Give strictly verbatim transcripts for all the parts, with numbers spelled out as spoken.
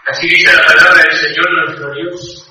Así dice la palabra del Señor nuestro Dios.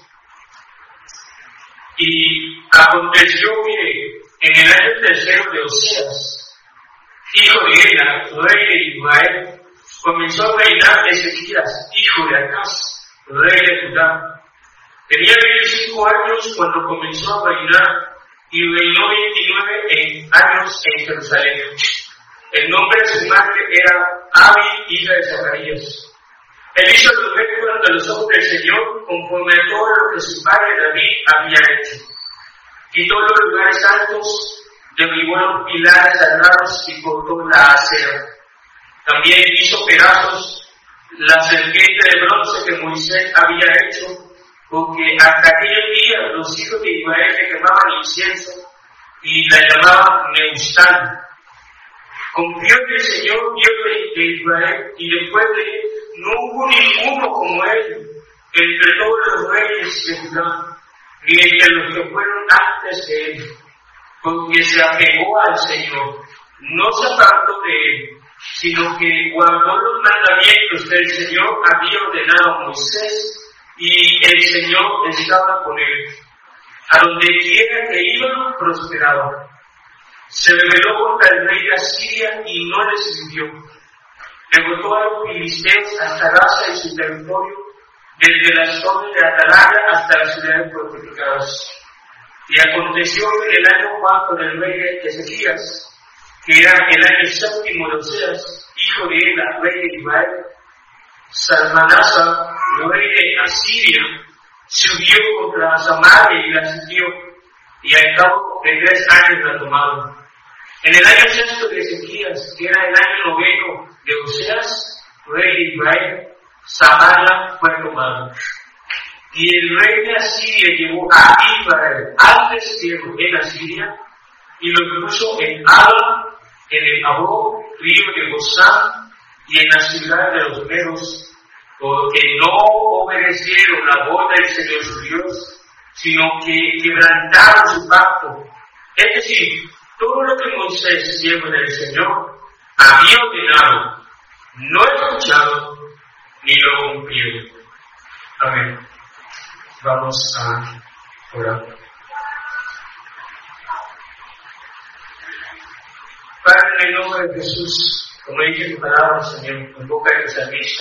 Y aconteció que en el año tercero de Oseas, hijo de Ela, rey de Israel, comenzó a reinar Ezequías, hijo de Acaz, rey de Judá. Tenía veinticinco años cuando comenzó a reinar y reinó veintinueve años en Jerusalén. El nombre de su madre era Abi, hija de Zacarías. Él hizo lo recto ante los ojos del Señor, conforme a todo lo que su padre David había hecho. Quitó los lugares altos, derribó los pilares sagrados y cortó la acera. También hizo pedazos la serpiente de bronce que Moisés había hecho, porque hasta aquel día los hijos de Israel le quemaban incienso y la llamaban Neustán. Confió en el Señor, Dios de Israel, y después de él no hubo ninguno como él entre todos los reyes de Judá, ni entre los que fueron antes de él, porque se apegó al Señor, no se apartó de él, sino que guardó los mandamientos que el Señor había ordenado a Moisés, y el Señor estaba con él. A donde quiera que iba, prosperaba. Se rebeló contra el rey de Asiria y no le sirvió. Derrotó a los filisteos hasta Gaza y su territorio, desde las torres de Atalaya hasta las ciudades fortificadas. Y aconteció en el año cuarto del rey de Ezequías, que era el año séptimo de Oseas, hijo de Ela, rey de Israel, Salmanasa, rey de Asiria, subió contra Samaria y la sitió, y al cabo de tres años la tomaron. En el año sexto de Ezequías, que era el año noveno de Oseas, rey de Israel, Samaria fue tomada. Y el rey de Asiria llevó a Israel al destierro en Asiria, y lo puso en Ala, en el Abó, río de Gozán, y en la ciudad de los medos, porque no obedecieron la voz del Señor su Dios, sino que quebrantaron su pacto. Es decir, todo lo que Moisés, siervo del Señor, había ordenado, no escucharon ni lo cumplieron. Amén. Vamos a orar. Padre, en el nombre de Jesús, como dice tu palabra, Señor, en boca de tu salmista,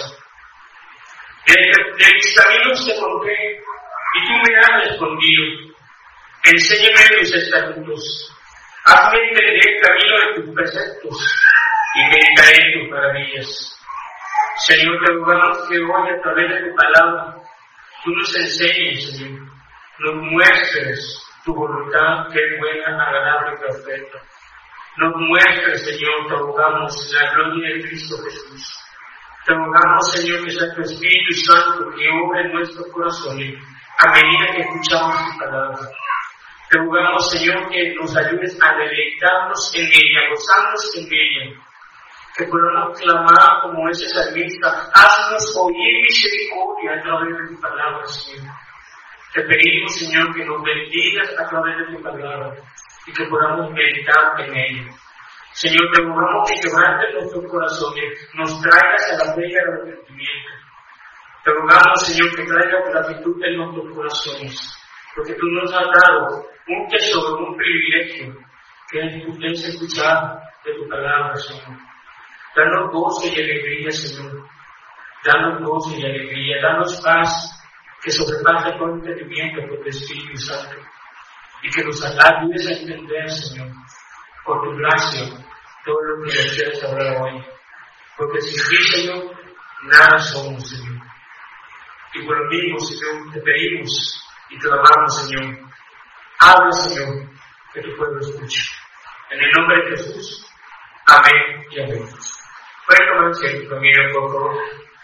de mis caminos te conté, y tú me has respondido. Enséñame tus estatutos, hazme entender el camino de tus preceptos, y meditaré en tus maravillas. Señor, te rogamos que hoy, a través de tu palabra, tú nos enseñes, Señor, nos muestres tu voluntad, que es buena, agradable y perfecta. Nos muestres, Señor, te rogamos, la gloria de Cristo Jesús. Te rogamos, Señor, que sea tu Espíritu Santo que obra en nuestros corazones a medida que escuchamos tu palabra. Te rogamos, Señor, que nos ayudes a deleitarnos en ella, a gozarnos en ella. Que podamos clamar como ese salmista, haznos oír misericordia a través de tu palabra, Señor. Te pedimos, Señor, que nos bendigas a través de tu palabra y que podamos meditar en ella. Señor, te rogamos que quebrantes nuestros corazones, nos traigas a la fe y al arrepentimiento. Te rogamos, Señor, que traigas gratitud en nuestros corazones, porque tú nos has dado un tesoro, un privilegio, que es escuchar de tu palabra, Señor. Danos gozo y alegría, Señor. Danos gozo y alegría. Danos paz que sobrepasa todo entendimiento por tu Espíritu Santo. Y que nos ayudes a entender, Señor, por tu gracia, todo lo que deseas hablar hoy. Porque sin ti, Señor, nada somos, Señor. Y por lo mismo, Señor, te pedimos y te amamos, Señor. Habla, Señor, que tu pueblo escuche. En el nombre de Jesús. Amén y amén. Pueden tomarse en familia, por favor.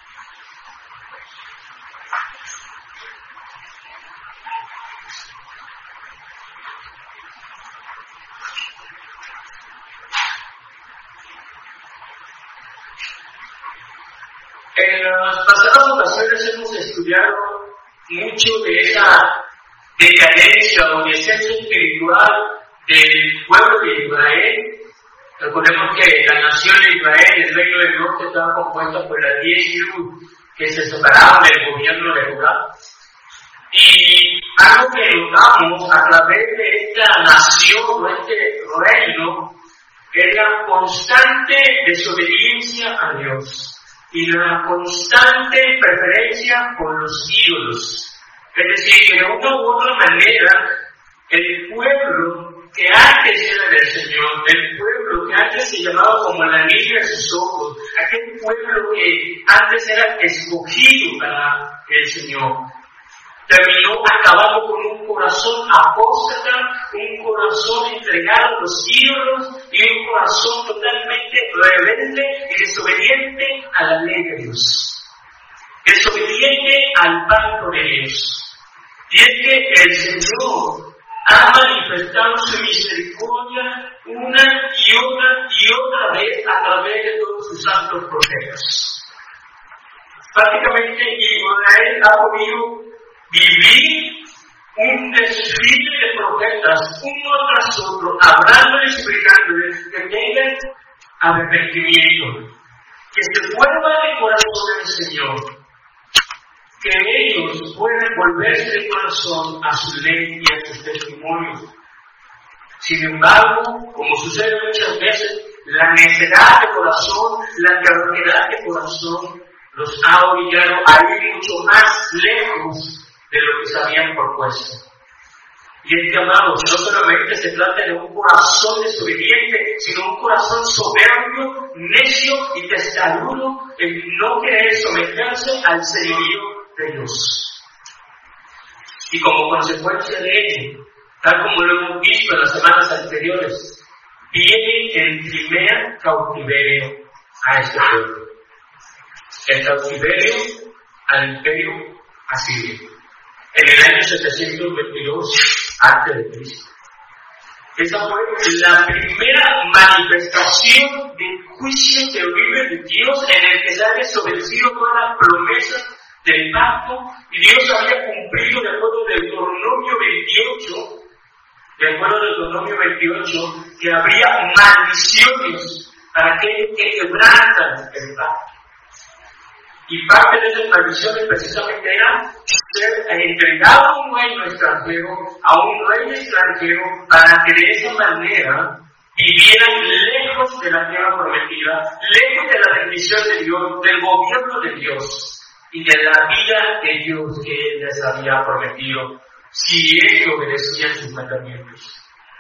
En las pasadas ocasiones hemos estudiado mucho de esa decadencia o descenso espiritual del pueblo de Israel. Recordemos que la nación de Israel, el reino del norte, estaba compuesta por las diez tribus que se separaron del gobierno de Judá. Y algo que notamos a través de esta nación o este reino es la constante desobediencia a Dios y la constante preferencia por los ídolos. Es decir, que de una u otra manera, el pueblo que antes era del Señor, el pueblo que antes se llamaba como la niña de sus ojos, aquel pueblo que antes era escogido para el Señor, terminó acabando con un corazón apóstata, un corazón entregado a los ídolos y un corazón totalmente rebelde y desobediente a la ley de Dios, desobediente al pacto de Dios. Y es que el Señor ha manifestado su misericordia una y otra y otra vez a través de todos sus santos profetas. Prácticamente Israel ha podido vivir un desfile de profetas, uno tras otro, hablándoles y explicándoles que tengan arrepentimiento, que se vuelvan de corazón al Señor, que ellos puedan volverse de corazón a su ley y a sus testimonios. Sin embargo, como sucede muchas veces, la necedad de corazón, la terquedad de corazón, los ha orillado a ir mucho más lejos de lo que se habían propuesto. Y es que, amados, no solamente se trata de un corazón desobediente, sino un corazón soberbio, necio y testarudo en no querer someterse al señorío de Dios. Y como consecuencia de ello, tal como lo hemos visto en las semanas anteriores, viene el primer cautiverio a este pueblo. El cautiverio al imperio asirio, en el año setecientos veintidós antes de Cristo. Esa fue la primera manifestación del juicio terrible de Dios en el que se ha desobedecido todas las promesas del pacto y Dios había cumplido de acuerdo del Deuteronomio veintiocho, de acuerdo del Deuteronomio veintiocho, que habría maldiciones para aquellos que quebrantan el pacto. Y parte de esas maldiciones precisamente era ser entregado a un reino extranjero, a un rey extranjero, para que de esa manera vivieran lejos de la tierra prometida, lejos de la bendición de Dios, del gobierno de Dios y de la vida de Dios que Él les había prometido, si ellos obedecían sus mandamientos.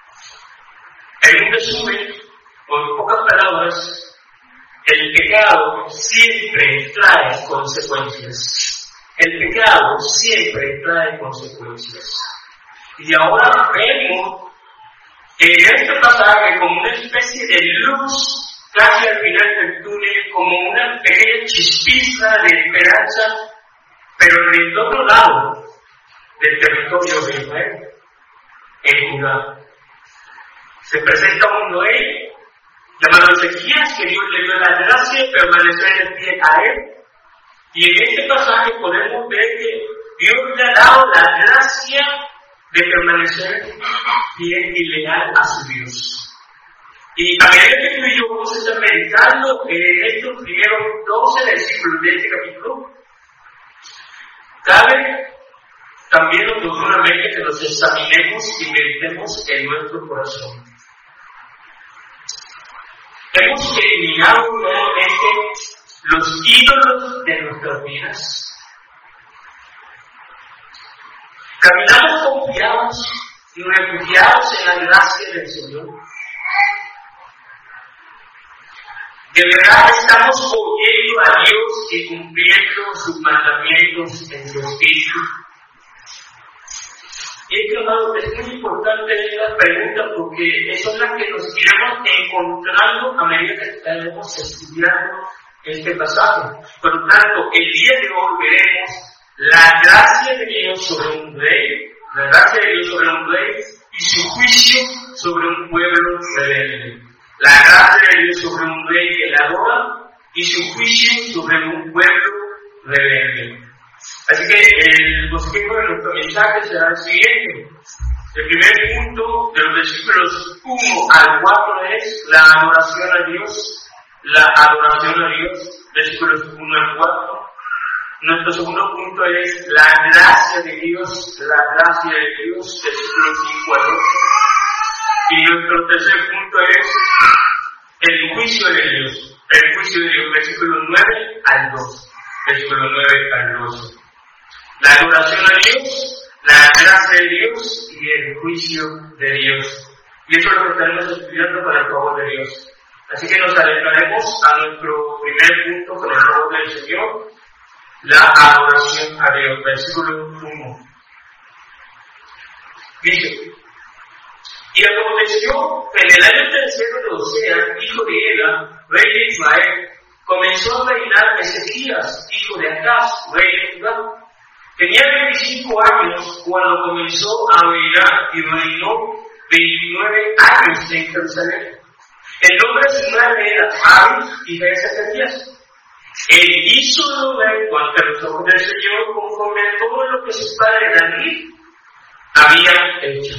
En un resumen, o en pocas palabras, el pecado siempre trae consecuencias. El pecado siempre trae consecuencias. Y ahora vemos en este pasaje como una especie de luz casi al final del túnel, como una pequeña chispeza de esperanza, pero en el otro lado del territorio de Israel, en Judá. Se presenta un rey llamado Ezequías, que Dios le dio la gracia de permanecer en pie a él. Y en este pasaje podemos ver que Dios le ha dado la gracia de permanecer fiel y leal a su Dios. Y a medida que tú y yo vamos a estar meditando en estos primeros doce versículos de este capítulo, cabe también oportunamente que nos examinemos y meditemos en nuestro corazón. Hemos eliminado realmente los ídolos de nuestras vidas. Caminamos confiados y refugiados en la gracia del Señor. De verdad estamos oyendo a Dios y cumpliendo sus mandamientos en su espíritu. Y es que, amado, es muy importante esta pregunta porque son las que nos iremos encontrando a medida que estaremos estudiando este pasaje. Por lo tanto, el día de hoy veremos la gracia de Dios sobre un rey, la gracia de Dios sobre un rey y su juicio sobre un pueblo rebelde. La gracia de Dios sobre un rey que la adora y su juicio sobre un pueblo rebelde. Así que el bosquejo de nuestro mensaje será el siguiente. El primer punto de los versículos uno al cuatro es la adoración a Dios, la adoración a Dios, versículos uno al cuatro. Nuestro segundo punto es la gracia de Dios, la gracia de Dios, versículos cinco al ocho. Y nuestro tercer punto es el juicio de Dios, el juicio de Dios, versículos nueve al doce. Versículos nueve al doce. La adoración a Dios, la gracia de Dios y el juicio de Dios. Y eso es lo que estaremos estudiando para el favor de Dios. Así que nos adentraremos a nuestro primer punto con el favor del Señor, la adoración a Dios. Versículo uno. Dice: y aconteció que en el año tercero de Oseas, hijo de Ela, rey de Israel, comenzó a reinar Ezequías, hijo de Acaz, rey de Judá. Tenía veinticinco años cuando comenzó a reinar y reinó veintinueve años en Jerusalén. El nombre de su madre era Abi, hija de Zacarías. Él hizo lo recto ante los ojos del Señor conforme a todo lo que su padre David había hecho.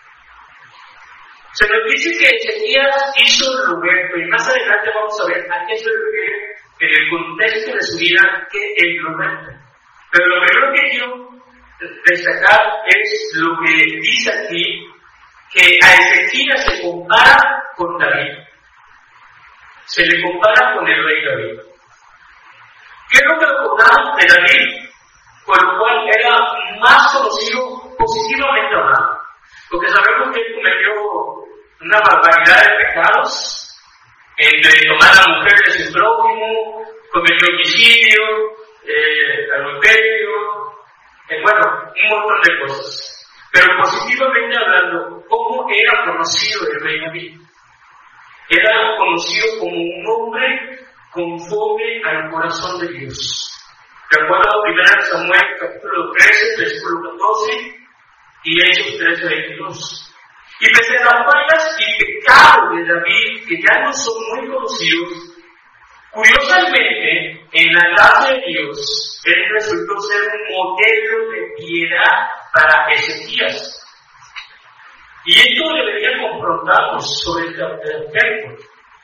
Se nos dice que Ezequías hizo lo recto y más adelante vamos a ver a qué se refiere en el contexto de su vida qué es lo recto. Pero lo primero que quiero destacar es lo que dice aquí, que a Ezequías se compara con David. Se le compara con el rey David. ¿Qué es lo que lo compara de David? Por lo cual era más conocido positivamente hablando. Porque sabemos que él cometió una barbaridad de pecados, entre tomar a la mujer de su prójimo, cometió homicidio, eh, adulterio, eh, bueno, un montón de cosas. Pero positivamente hablando, ¿cómo era conocido el rey David? Era conocido como un hombre conforme al corazón de Dios. De acuerdo a primera Samuel capítulo trece, versículo catorce, y Hechos trece, veintidós. Y pese a las fallas y pecados de David, que ya no son muy conocidos, curiosamente, en la gracia de Dios, él resultó ser un modelo de piedad para Ezequías. Y esto debería confrontarnos sobre el aspecto.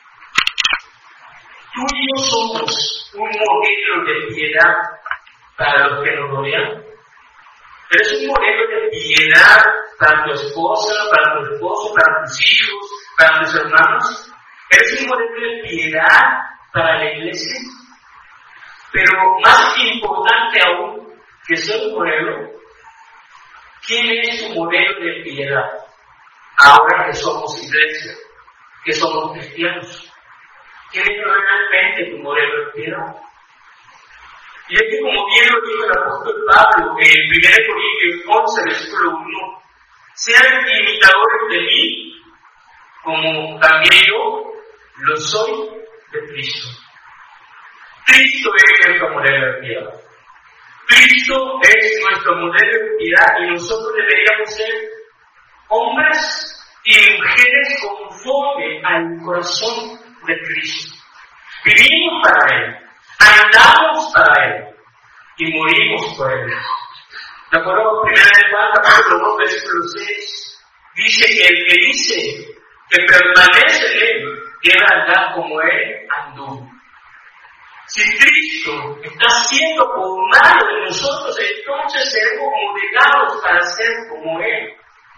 Tú y yo somos un modelo de piedad para los que nos rodean. Eres un modelo de piedad para tu esposa, para tu esposo, para tus hijos, para tus hermanos. Eres un modelo de piedad para la iglesia. Pero más importante aún que ser un modelo, ¿quién es tu modelo de piedad? Ahora que somos iglesia, que somos cristianos. ¿Quién es realmente tu modelo de piedad? Y es que, como bien lo dijo el apóstol Pablo en primera Corintios once, versículo uno, sean imitadores de mí, como también yo lo soy de Cristo. Cristo es nuestro modelo de piedad. Cristo es nuestro modelo de piedad y nosotros deberíamos ser hombres y mujeres conforme al corazón de Cristo. Vivimos para Él, andamos para Él y morimos por Él. De acuerdo a primera de Juan, capítulo dos, versículo seis, dice que el que dice que permanece en Él debe andar como Él andó. Si Cristo está siendo formado en nosotros, entonces seremos modelados para ser como Él.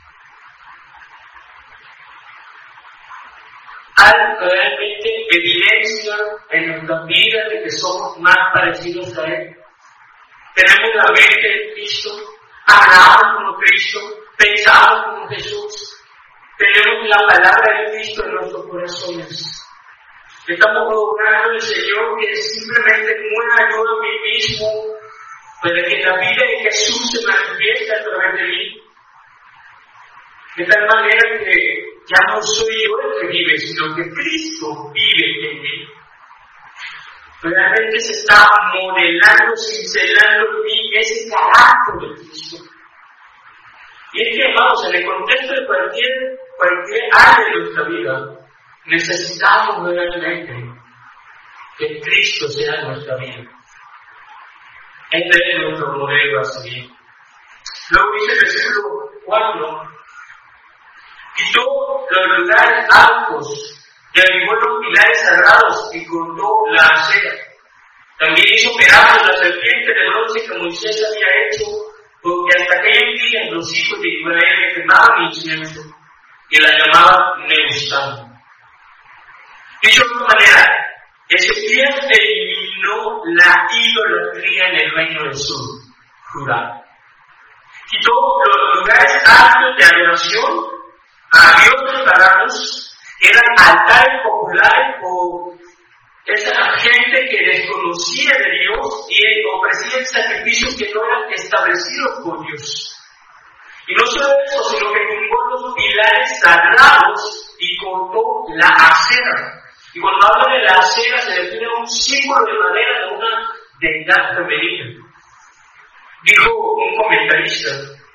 Hay realmente evidencia en nuestras vidas de que somos más parecidos a Él. Tenemos la mente de Cristo, hablamos como Cristo, pensamos como Jesús, tenemos la palabra de Cristo en nuestros corazones. Estamos rogando al Señor que simplemente muera yo a mí mismo, para que la vida de Jesús se manifieste a través de mí. De tal manera que ya no soy yo el que vive, sino que Cristo vive en mí. Realmente se está modelando, cincelando en mí ese carácter de Cristo. Y es que, hermanos, en el contexto de cualquier, cualquier área de nuestra vida, necesitamos realmente que Cristo sea nuestra vida. Este es nuestro modelo a seguir. Luego dice el versículo cuatro, quitó los lugares altos, derribó los pilares sagrados y cortó la acera. También hizo pedazos la serpiente de que Moisés había hecho, porque hasta aquellos días los hijos de Israel quemaban incienso y la llamaban Nehushtan. Dicho de otra manera, Ezequías eliminó la idolatría en el reino del sur, Judá. Quitó los lugares altos de adoración a dioses paganos, que eran altares populares o esa gente que desconocía de Dios y ofrecía sacrificios que no eran establecidos por Dios. Y no solo eso, sino que tumbó los pilares sagrados y cortó la acera. Y cuando habla de la acera se refiere a un símbolo de madera de una deidad femenina. Dijo un comentarista: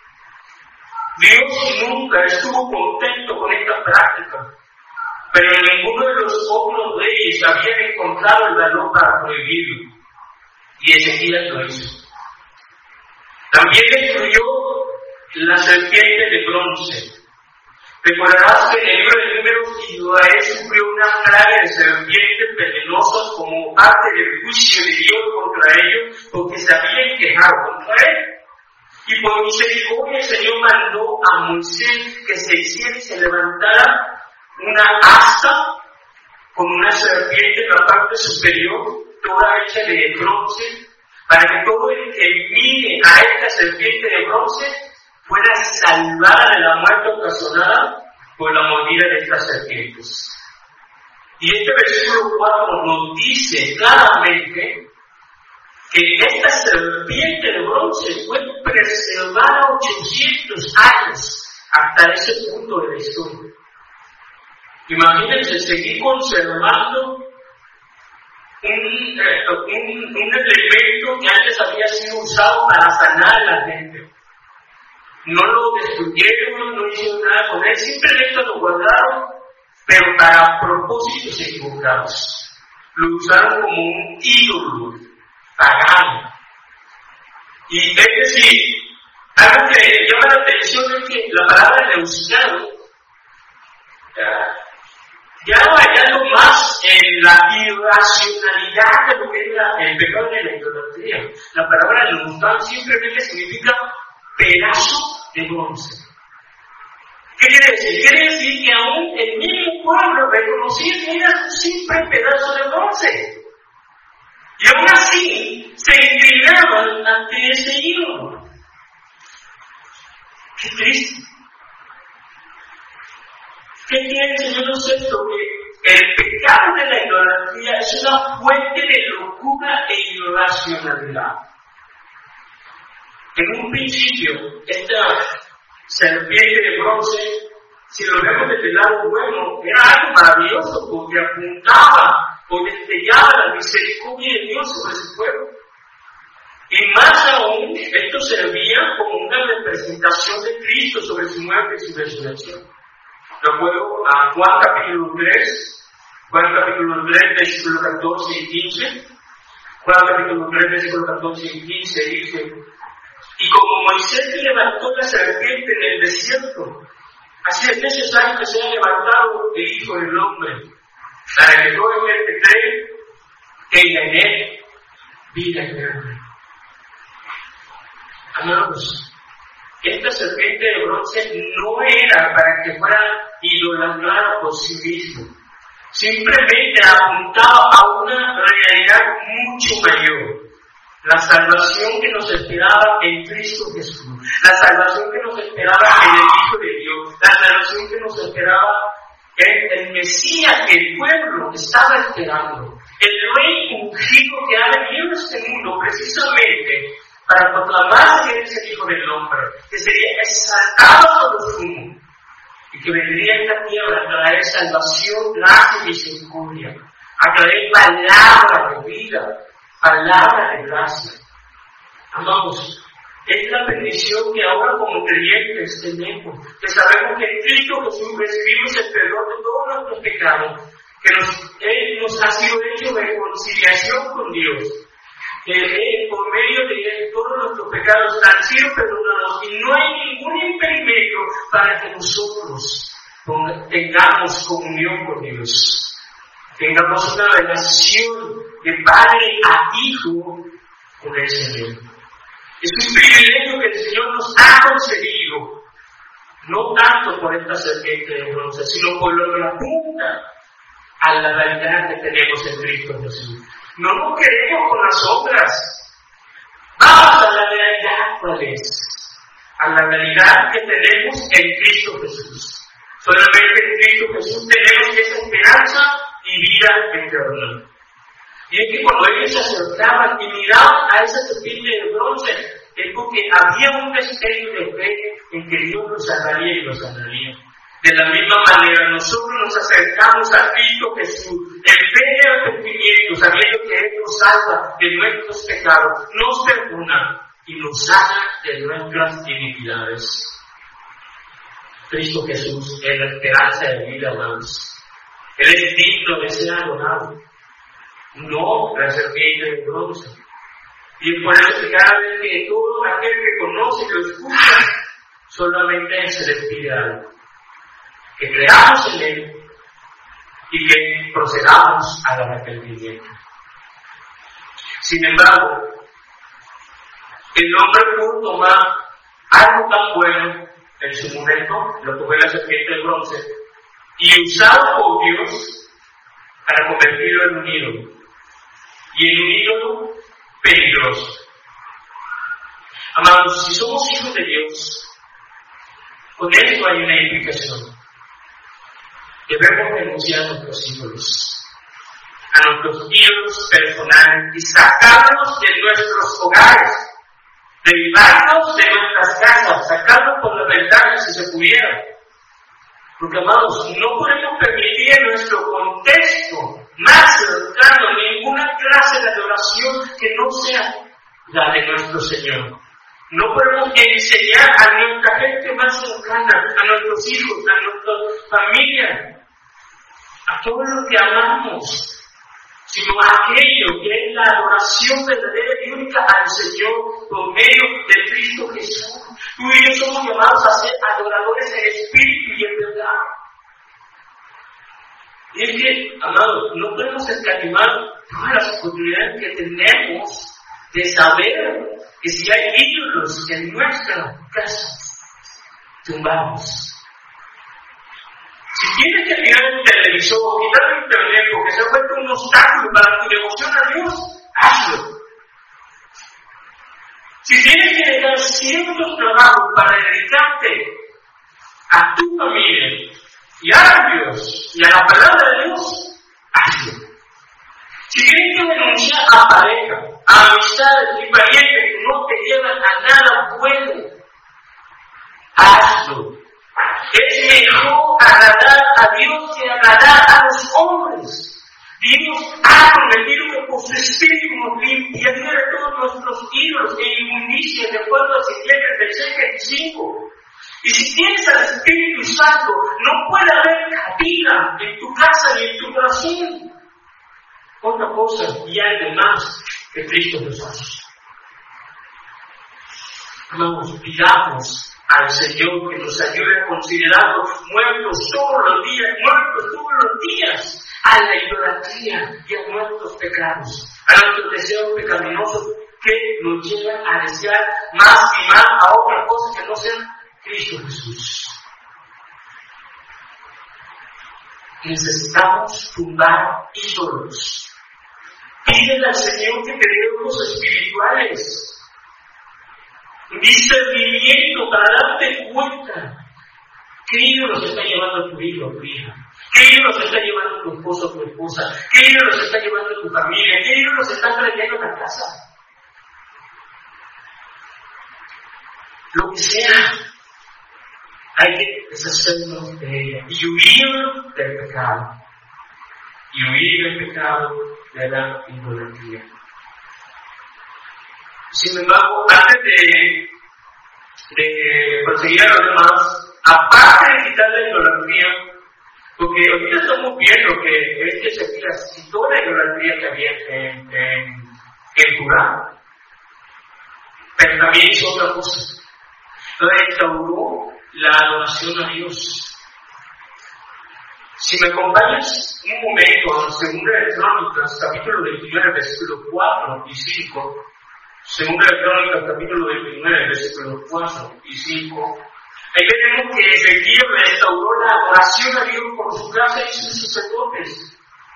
Dios nunca estuvo contento con esta práctica, pero ninguno de los otros reyes había encontrado el valor para prohibirlo. Y Ezequías lo hizo. También destruyó la serpiente de bronce. Recordarás que en el libro de Números Israel sufrió una plaga de serpientes venenosas como parte del juicio de Dios contra ellos, porque se habían quejado contra él. Y por misericordia el Señor mandó a Moisés que se hiciera y se levantara una asta con una serpiente en la parte superior, toda hecha de bronce, para que todo el que mire a esta serpiente de bronce fuera salvada de la muerte ocasionada por la mordida de estas serpientes. Y este versículo cuatro nos dice claramente que esta serpiente de bronce fue preservada ochocientos años hasta ese punto de la historia. Imagínense seguir conservando un, eh, un, un elemento que antes había sido usado para sanar a la gente. No lo destruyeron, no hicieron nada con él, simplemente lo guardaron, pero para propósitos equivocados. Lo usaron como un ídolo pagano. Y es decir, algo que llama la atención es que la palabra Nehushtan ya no hallando más en la irracionalidad de lo que es la, el pecado de la idolatría. La palabra Nehushtan simplemente significa pedazo de bronce. ¿Qué quiere decir? Quiere decir que aún el mismo pueblo reconocía que era un simple pedazo de bronce. Y aún así se inclinaban ante ese ídolo. Qué triste. ¿Qué quiere enseñarnos esto? Que el pecado de la idolatría es una fuente de locura e irracionalidad. En un principio, esta serpiente de bronce, si lo vemos desde el lado bueno, era algo maravilloso porque apuntaba o destellaba la misericordia de Dios sobre su pueblo. Y más aún, esto servía como una representación de Cristo sobre su muerte y su resurrección. De acuerdo a Juan capítulo tres, Juan capítulo tres, versículo catorce y quince, Juan capítulo tres, versículo catorce y quince dice: y como Moisés levantó la serpiente en el desierto, así es necesario que sea levantado el Hijo del Hombre, para que todo el que cree tenga en él vida eterna. Amados, esta serpiente de bronce no era para que fuera idolatrada por sí mismo. Simplemente apuntaba a una realidad mucho mayor. La salvación que nos esperaba en Cristo Jesús. La salvación que nos esperaba en el Hijo de Dios. La salvación que nos esperaba en el Mesías que el pueblo estaba esperando. El Rey ungido que ha venido a este mundo precisamente para proclamar que es el Hijo del Hombre, que sería exaltado sobre los humos y que vendría a esta tierra a traer salvación, gracia y misericordia, a traer palabra de vida, palabra de gracia. Amados, es la bendición que ahora como creyentes tenemos, que sabemos que en Cristo Jesús recibimos el perdón de todos nuestros pecados, que nos, Él nos ha sido hecho reconciliación con Dios, que Él, por medio de Él, todos nuestros pecados han sido perdonados y no hay ningún impedimento para que nosotros tengamos comunión con Dios, tengamos una relación de padre a hijo con el Señor. Es un privilegio que el Señor nos ha concedido, no tanto por esta serpiente de bronce, sino por lo que apunta a la realidad que tenemos en Cristo Jesús. No nos queremos con las obras. Vamos a la realidad, ¿cuál es? A la realidad que tenemos en Cristo Jesús. Solamente en Cristo Jesús tenemos esa esperanza y vida eterna. Y es que cuando ellos se acercaban y miraban a esa serpiente de bronce, es porque había un destello de fe en que Dios nos salvaría y nos sanaría. De la misma manera, nosotros nos acercamos a Cristo Jesús en fe de arrepentimiento, sabiendo que Él nos salva de nuestros pecados, nos perdona y nos sana de nuestras iniquidades. Cristo Jesús es la esperanza de vida, hermanos. Él es digno de ser adorado, no la serpiente de bronce. Y es por eso que cada vez que todo aquel que conoce y lo escucha, solamente se les pide algo: que creamos en Él y que procedamos al arrepentimiento. Sin embargo, el hombre pudo tomar algo tan bueno en su momento, lo que fue la serpiente de bronce, y usado por Dios para convertirlo en un ídolo. Y en un ídolo peligroso. Amados, si somos hijos de Dios, con esto hay una implicación. Debemos renunciar a nuestros ídolos, a nuestros ídolos personales, y sacarlos de nuestros hogares, derivarlos de nuestras casas, sacarlos por las ventanas si se pudiera. Porque, amados, no podemos permitir en nuestro contexto más cercano ninguna clase de adoración que no sea la de nuestro Señor. No podemos enseñar a nuestra gente más cercana, a nuestros hijos, a nuestra familia, a todo lo que amamos, sino a aquello que es la adoración verdadera y única al Señor por medio de Cristo Jesús. Tú y yo somos llamados a ser adoradores en espíritu y en verdad. Y es que, amados, no podemos escatimar todas las oportunidades que tenemos de saber que si hay ídolos en nuestra casa, tumbamos. Si tienes que mirar el televisor o quitar el internet porque se ha vuelto un obstáculo para tu devoción a Dios, hazlo. Si tienes que dejar ciertos trabajos para dedicarte a tu familia y a Dios y a la palabra de Dios, hazlo. Si tienes que renunciar a pareja, a amistades y parientes que no te llevan a nada bueno, hazlo. Es mejor agradar a Dios que agradar a los hombres. Dios ha prometido que por su espíritu nos limpiaría de todos nuestros ídolos e inmundicias, de acuerdo a Ezequiel treinta y seis veinticinco. Y si tienes al Espíritu Santo, no puede haber cabida en tu casa ni en tu corazón otra cosa y algo más que Cristo Jesús. Vamos, pidamos al Señor que nos ayude a considerarnos muertos todos los días, muertos todos los días a la idolatría y a nuestros pecados, a nuestros deseos pecaminosos que nos llevan a desear más y más a otra cosa que no sea Cristo Jesús. Necesitamos tumbar ídolos. Pídele al Señor que te dé ojos espirituales, discernimiento para darte cuenta qué ídolos está llevando tu hijo o tu hija, qué ídolos está llevando tu esposo o tu esposa, qué ídolos está llevando tu familia, qué ídolos están trayendo a la casa. Lo que sea, hay que deshacernos de ella y huir del pecado. Y huir del pecado de la idolatría. Sin embargo, antes de, de proseguir a los demás, aparte de quitar la idolatría, porque ahorita estamos viendo que este Ezequías quitó la idolatría que había en, en, en Judá, pero también hizo otra cosa. Restauró la adoración a Dios. Si me acompañas un momento a Segunda de Crónicas, capítulo veintinueve, versículos cuatro y cinco, Según la Crónica, capítulo veintinueve, versículos cuatro y cinco, ahí vemos que Ezequías restauró la adoración a Dios por su casa y sus sacerdotes.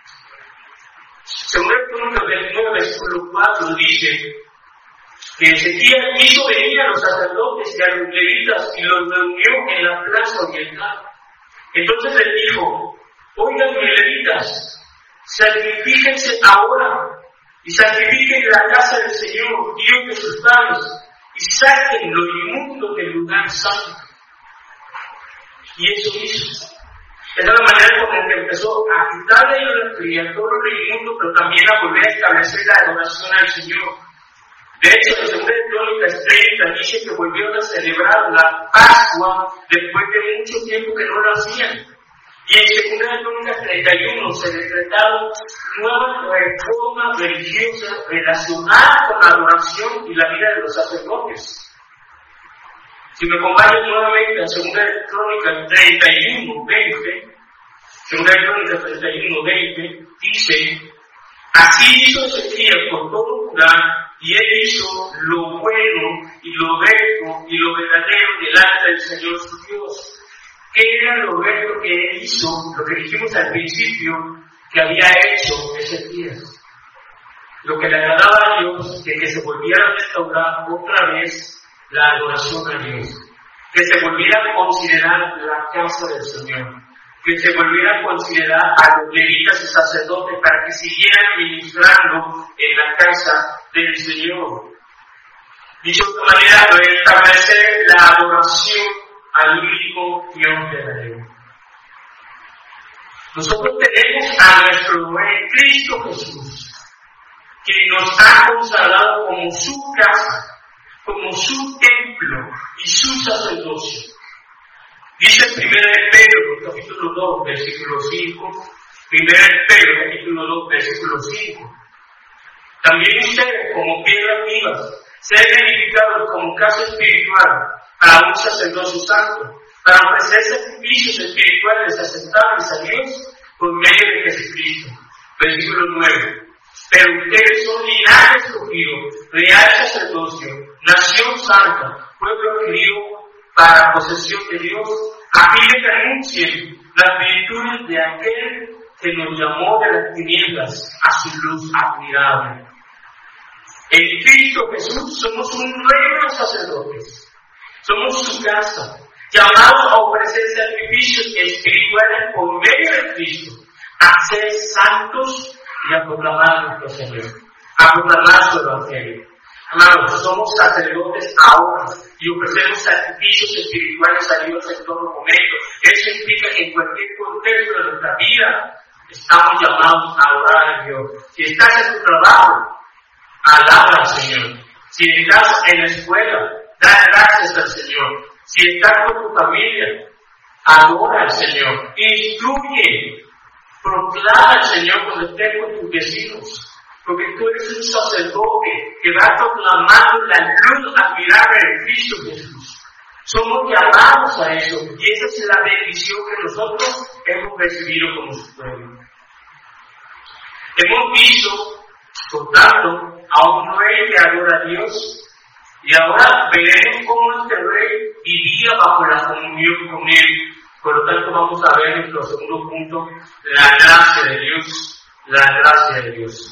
Según la Crónica veintinueve, versículo cuatro, dice que Ezequías hizo venir a los sacerdotes y a los levitas y los reunió en la plaza oriental. Entonces les dijo: oigan, mis levitas, santifíquense ahora y santifiquen la casa del Señor, Dios de sus padres, y saquen lo inmundo del lugar santo. Y eso hizo. Esa es la manera como que empezó a quitar la idolatría, todo lo inmundo, pero también a volver a establecer la adoración al Señor. De hecho, en segunda Crónicas treinta dice que volvieron a celebrar la Pascua después de mucho tiempo que no lo hacían. Y en segunda Crónicas treinta y uno se decretaron nuevas reformas religiosas relacionadas con la adoración y la vida de los sacerdotes. Si me acompañan nuevamente a segunda Crónicas treinta y uno, veinte, segunda Crónicas treinta y uno, veinte, dice: así hizo Ezequías por todo Judá, y él hizo lo bueno y lo recto y lo verdadero delante del Señor su Dios. ¿Qué era lo recto que él hizo? Lo que dijimos al principio que había hecho Ezequías. Lo que le agradaba a Dios, de que se volviera a restaurar otra vez la adoración a Dios, que se volviera a considerar la casa del Señor, que se volviera a considerar a los levitas y sacerdotes para que siguieran ministrando en la casa del Señor. Dicho de otra manera, restablecer la adoración al único Dios verdadero. Nosotros tenemos a nuestro Rey Cristo Jesús, que nos ha consagrado como su casa, como su templo y su sacerdocio. Dice primero de Pedro, capítulo dos, versículo cinco, primero de Pedro, capítulo dos, versículo cinco. También ustedes, como piedras vivas, sean edificados como casa espiritual para un sacerdocio santo, para ofrecer sacrificios espirituales aceptables a Dios por medio de Jesucristo. Versículo nueve. Pero ustedes son linaje escogido, real sacerdocio, nación santa, pueblo adquirido para posesión de Dios, a fin de que anuncien las virtudes de aquel que nos llamó de las tinieblas a su luz admirable. En Cristo Jesús somos un reino de sacerdotes, somos su casa, llamados a ofrecer sacrificios espirituales por medio de Cristo, a ser santos y a proclamar a nuestro Señor, a proclamar su evangelio. Amados, somos sacerdotes ahora y ofrecemos sacrificios espirituales a Dios en todo momento. Eso implica que en cualquier contexto de nuestra vida estamos llamados a adorar a Dios. Si estás en tu trabajo, alaba al Señor. Si estás en la escuela, da gracias al Señor. Si estás con tu familia, adora al Señor. Instruye, proclama al Señor cuando estés con tus vecinos. Porque tú eres un sacerdote que va proclamando la luz admirable de Cristo Jesús. Somos llamados a eso, y esa es la bendición que nosotros hemos recibido como su pueblo. Hemos visto, por tanto, a un rey que adora a Dios, y ahora veremos cómo este rey vivía bajo la comunión con él. Por lo tanto, vamos a ver nuestro segundo punto, la gracia de Dios, la gracia de Dios.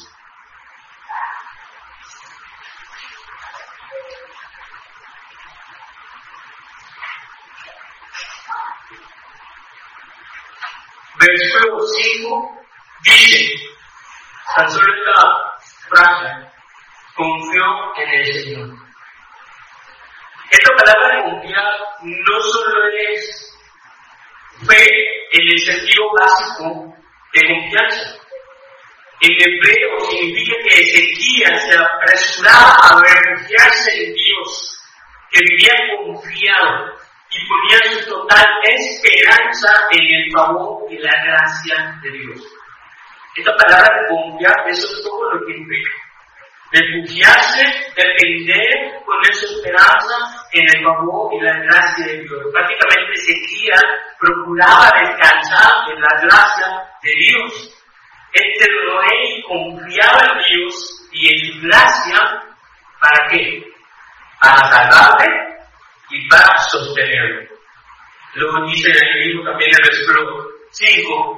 Versículo cinco dice, tan solo esta frase, confió en el Señor. Esta palabra de confiar no solo es fe en el sentido básico de confianza. En hebreo significa que Ezequías se apresuraba a refugiarse en Dios, que vivía confiado y ponía su total esperanza en el favor y la gracia de Dios. Esta palabra de confiar, eso es todo lo que implica. Refugiarse, depender, poner su esperanza en el favor y la gracia de Dios. Prácticamente Ezequías procuraba descansar en la gracia de Dios. Este rey confiaba en Dios y en su gracia ¿Para qué? Para salvarte y para sostenerlo. Luego dice el mismo también en el versículo cinco.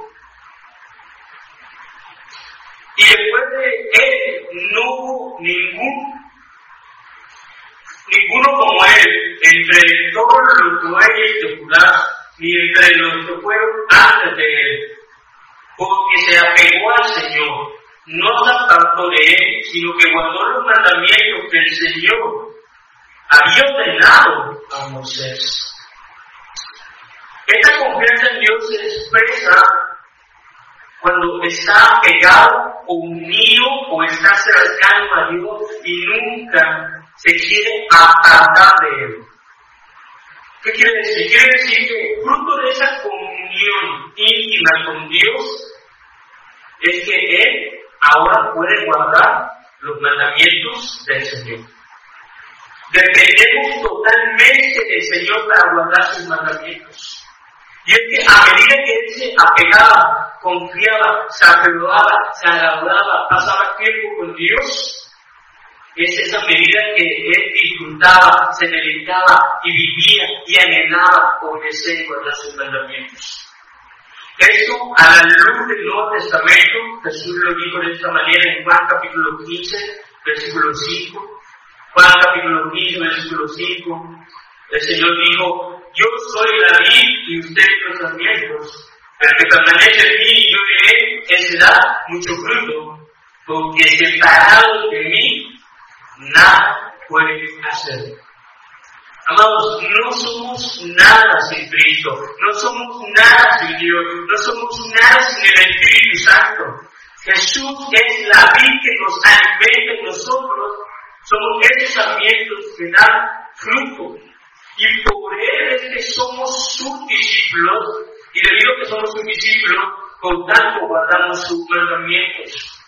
Y después de él no hubo ningún, ninguno como él entre todos los reyes de Judá, ni entre los que fueron antes de él, porque se apegó al Señor, no se apartó de él, sino que guardó los mandamientos que el Señor había ordenado a Moisés. Esta confianza en Dios se expresa cuando está pegado o unido o está cercano a Dios y nunca se quiere apartar de Él. ¿Qué quiere decir? Quiere decir que fruto de esa comunión íntima con Dios es que Él ahora puede guardar los mandamientos del Señor. Dependemos totalmente del Señor para guardar sus mandamientos. Y es que a medida que Él se apegaba, confiaba, se aferraba, se agradaba, pasaba tiempo con Dios, es esa medida que Él disfrutaba, se deleitaba y vivía y anhelaba obedecer y guardar sus mandamientos. Esto, a la luz del Nuevo Testamento, Jesús lo dijo de esta manera en Juan capítulo quince, versículo cinco. Juan capítulo quince, versículo cinco. El Señor dijo: yo soy la vid y ustedes los sarmientos. El que permanece en mí y yo en él, ese da mucho fruto, porque separados de mí, nada puede hacer. Amados, no somos nada sin Cristo, no somos nada sin Dios, no somos nada sin el Espíritu Santo. Jesús es la vid que nos alimenta y nosotros somos esos sarmientos que dan fruto. Y por Él es que somos sus discípulos, y debido a que somos sus discípulos, por tanto guardamos sus mandamientos.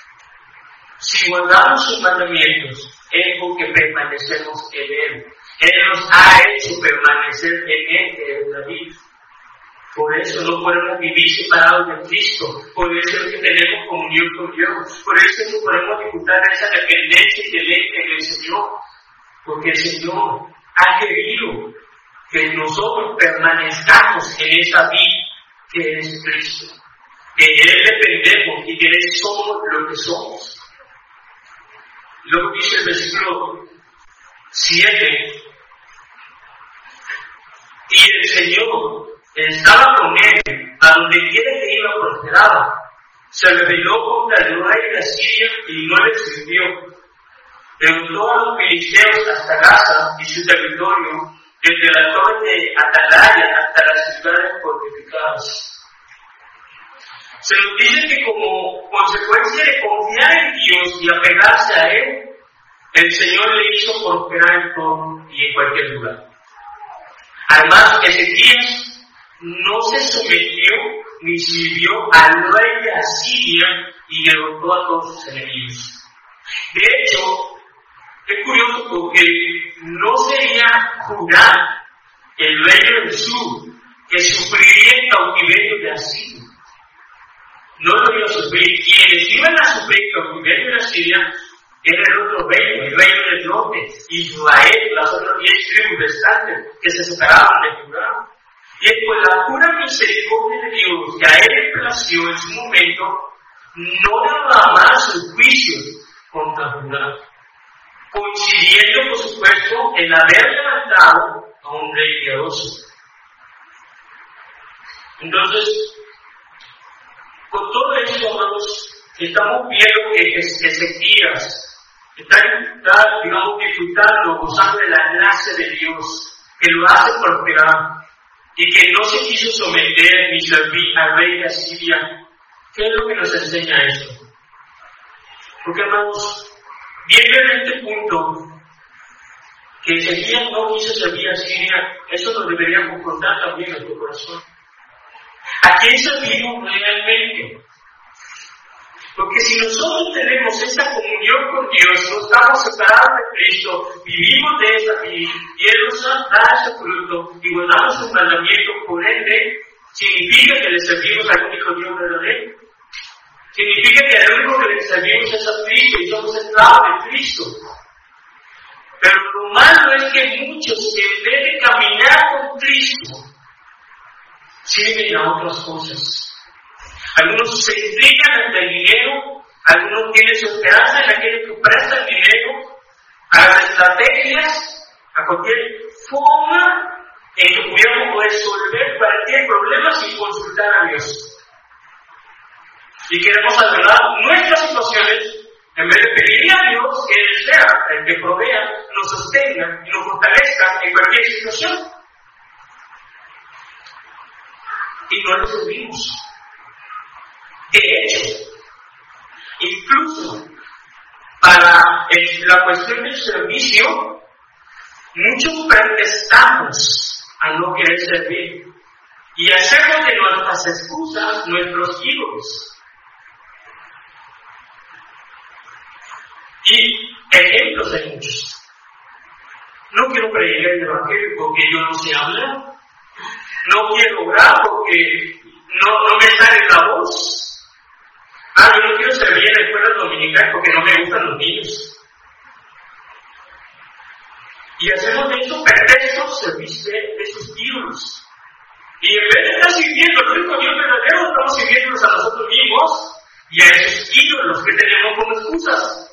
Si guardamos sus mandamientos, es porque permanecemos en Él. Él nos ha hecho permanecer en Él, que es la vida. Por eso no podemos vivir separados de Cristo. Por eso es que tenemos comunión con Dios. Por eso es que podemos disfrutar de esa dependencia y deleite en el Señor. Porque el Señor ha querido que nosotros permanezcamos en esa vida que es Cristo. Que de Él dependemos y que de Él somos lo que somos. Luego dice el versículo siete. Y el Señor estaba con él, a donde quiera que iba prosperaba. Se rebeló contra el rey de Asiria y no le sirvió. Derrotó a los filisteos hasta Gaza y su territorio, desde la torre de Atalaya hasta las ciudades fortificadas. Se nos dice que como consecuencia de confiar en Dios y apegarse a Él, el Señor le hizo prosperar en todo y en cualquier lugar. Además, Ezequías no se sometió ni sirvió al rey de Asiria y derrotó a todos sus enemigos. De hecho, es curioso porque no sería Judá, el reino del sur, que sufriría el cautiverio de Asiria. No lo iba a sufrir. Quienes iban a sufrir el cautiverio de Asiria era el otro reino, el reino del norte, Israel, las otras diez tribus restantes que se separaban de Judá. Y es por la pura misericordia de Dios que a él le plació en su momento no derramar sus juicios contra Judá, coincidiendo, por supuesto, en haber levantado a un rey piadoso. Entonces, con todo esto, hermanos, estamos viendo que Ezequías está, está, digamos, disfrutando, gozando de la gracia de Dios, que lo hace prosperar, y que no se quiso someter ni servir al rey de Asiria. ¿Qué es lo que nos enseña esto? Porque, hermanos, viendo en este punto que Ezequías no quiso servir a Asiria, eso nos debería confrontar también en nuestro corazón. ¿A quién servimos realmente? Porque si nosotros tenemos esta comunión con Dios, no estamos separados de Cristo, vivimos de esa vida, y Él nos da ese fruto, y guardamos sus mandamientos, por ende, significa que le servimos al único Dios verdadero. Significa que al único que le servimos es a Cristo, y somos esclavos de Cristo. lo malo es que muchos, en vez de caminar con Cristo, sirven a otras cosas. Algunos se entregan ante el dinero, algunos tienen su esperanza en aquellos que prestan dinero, a las estrategias, a cualquier forma en que pudiéramos resolver cualquier problema sin consultar a Dios. Y queremos arreglar nuestras situaciones, en vez de pedirle a Dios que Él sea el que provea, nos sostenga y nos fortalezca en cualquier situación. Y no lo servimos. De hecho, incluso para el, la cuestión del servicio, muchos pretextamos a no querer servir y hacemos de nuestras excusas nuestros ídolos. Y ejemplos hay muchos. No quiero predicar el evangelio porque yo no sé hablar. No quiero orar porque no, no me sale la voz. Ah, yo no quiero servir en la escuela dominical porque no me gustan los niños. Y hacemos de esos pretextos servicio de sus ídolos. Y en vez de estar sirviendo al único Dios verdadero, estamos sirviéndonos a nosotros mismos y a esos ídolos que tenemos como excusas.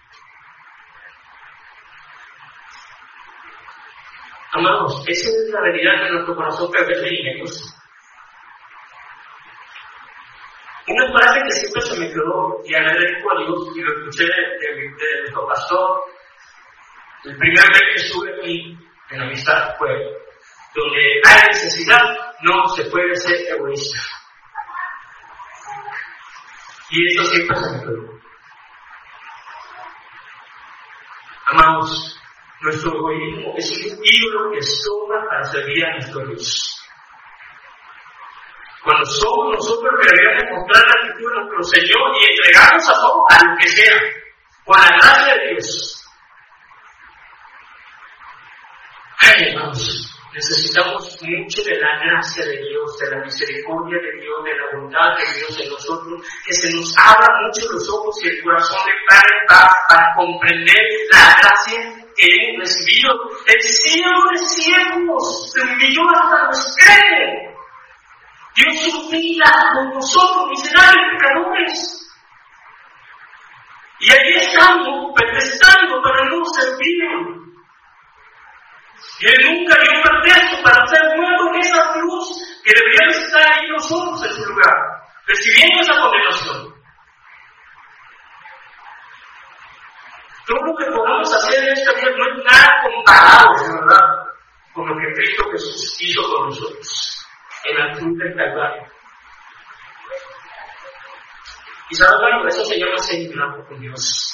Amados, esa es la realidad de nuestro corazón perverso y engañoso. Una frase que siempre se me quedó y agradezco a Dios y lo escuché de, de, de nuestro pastor el primer vez que estuve aquí en amistad fue: donde hay necesidad no se puede ser egoísta. Y eso siempre se me quedó. Amados, nuestro egoísmo es un ídolo que estorba para servir a nuestro Dios. Cuando somos nosotros que debemos mostrar la actitud de nuestro Señor y entregarnos a todo, a lo que sea, con la gracia de Dios. Ay, hermanos, necesitamos mucho de la gracia de Dios, de la misericordia de Dios, de la bondad de Dios en nosotros, que se nos abra mucho los ojos y el corazón de Padre paz para comprender la gracia que hemos recibido. El cielo de cielos se humilló hasta los extremo. Dios su vida con nosotros, miserables pecadores. Y ahí estamos protestando para no servir. Y Él nunca dio un pretexto para ser nuevo en esa cruz que deberíamos estar ahí nosotros en su lugar, recibiendo esa condenación. Todo lo que podamos hacer en esta vida no es nada comparado, de verdad, con lo que Cristo Jesús hizo con nosotros en la cruz del Calvario. Y sabes, bueno, eso se llama ser ignorante con Dios.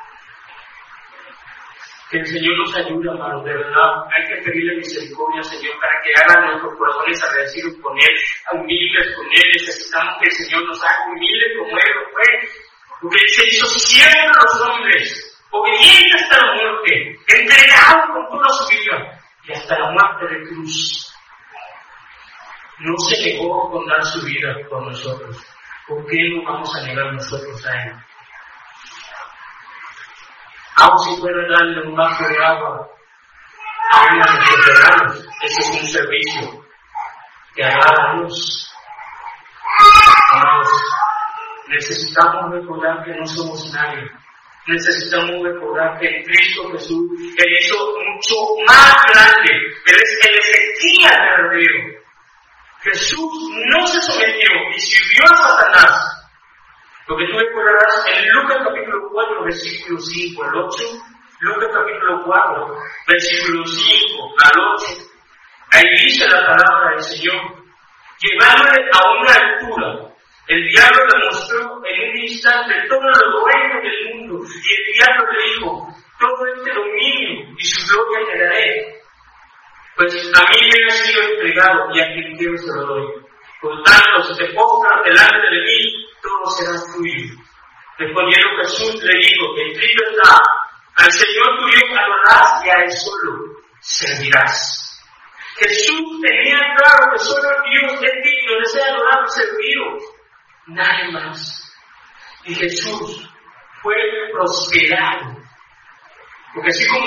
Que el Señor nos ayude, hermanos, de verdad. Hay que pedirle misericordia al Señor para que haga nuestros corazones agradecidos con Él, humildes con Él. Necesitamos que el Señor nos haga humildes como Él lo fue. Porque Él se hizo siempre a los hombres, obediente hasta la muerte, entregado con toda su vida y hasta la muerte de cruz. No se negó con dar su vida por nosotros. ¿Por qué no vamos a negar nosotros a Él? Aún si puede darle un vaso de agua a uno de nuestros hermanos, ese es un servicio que agrada a Dios. Amados, necesitamos recordar que no somos nadie. Necesitamos recordar que Cristo Jesús, Él hizo mucho más grande. Él es el Ezequías verdadero. Jesús no se sometió y sirvió a Satanás. Lo que tú recordarás en Lucas capítulo cuatro, versículo cinco al ocho, Lucas capítulo cuatro, versículo cinco al ocho, ahí dice la palabra del Señor: llevándole a una altura, el diablo le mostró en un instante todos los reinos del mundo, y el diablo le dijo: todo este dominio y su gloria te daré, pues a mí me ha sido entregado y a quien quiero se lo doy. Por tanto, si te postras delante de mí, todo será tuyo. Respondiendo Jesús le dijo: escrito está, al Señor tu Dios adorarás y a Él solo servirás. Jesús tenía claro que solo Dios es digno de ser adorado y servido, nadie más. Y Jesús fue prosperado, porque así como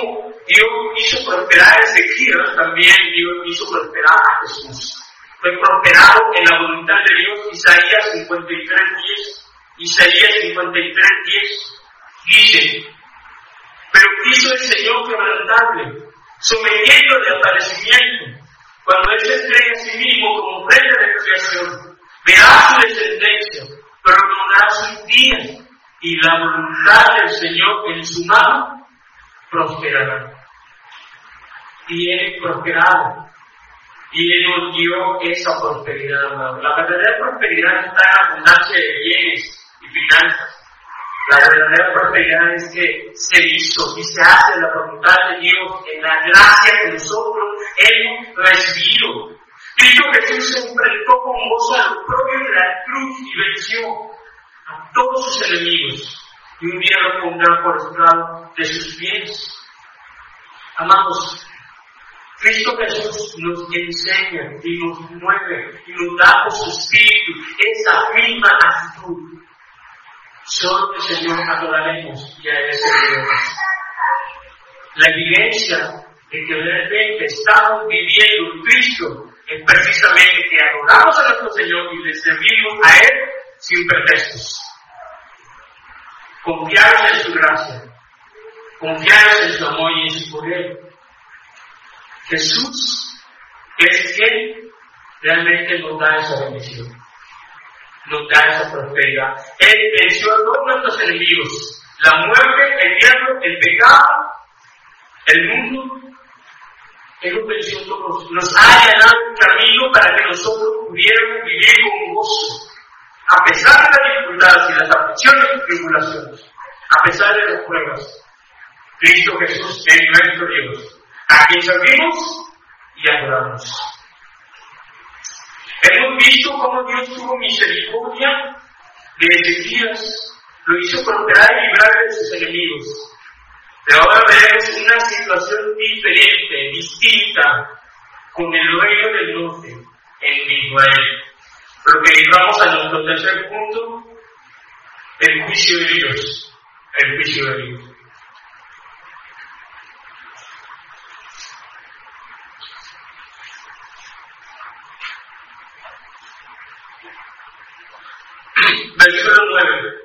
Dios hizo prosperar a Ezequías, también Dios hizo prosperar a Jesús. Fue prosperado en la voluntad de Dios. Isaías cincuenta y tres diez. Isaías cincuenta y tres diez dice: pero quiso el Señor quebrantable, sometiéndole al padecimiento. Cuando Él se entregue a sí mismo como rey de la creación, verá su descendencia, prolongará sus días, y la voluntad del Señor en su mano prosperará. Y Él prosperado. Y Él nos dio esa prosperidad, amado. La verdadera prosperidad no está en abundancia de bienes y finanzas. La verdadera prosperidad es que se hizo y se hace la voluntad de Dios en la gracia que nosotros hemos recibido. Cristo Jesús se enfrentó con gozo a los propios de la cruz y venció a todos sus enemigos. Y un día lo pondrá por estrado de sus pies. Amados, Cristo Jesús nos enseña y nos mueve y nos da por su espíritu esa misma actitud. Solo el Señor adoraremos y a Él serviremos. La evidencia de que realmente estamos viviendo en Cristo es precisamente que adoramos a nuestro Señor y le servimos a Él sin pretextos. Confiaros en su gracia, confiaros en su amor y en su poder. Jesús es quien realmente nos da esa bendición, nos da esa prosperidad. Él venció a todos nuestros enemigos, la muerte, el diablo, el pecado, el mundo. Él nos venció a todos, nos ha allanado el camino para que nosotros pudiéramos vivir con gozo, a pesar de las dificultades y las aflicciones y tribulaciones, a pesar de las pruebas. Cristo Jesús es nuestro Dios, a quien servimos y adoramos. Hemos visto cómo Dios tuvo misericordia de Ezequías, lo hizo prosperar y librarle de sus enemigos. Pero ahora veremos una situación diferente, distinta, con el reino del norte en Israel. Pero que vamos a nuestro tercer punto, el juicio de Dios. El juicio de Dios. Versículo nueve.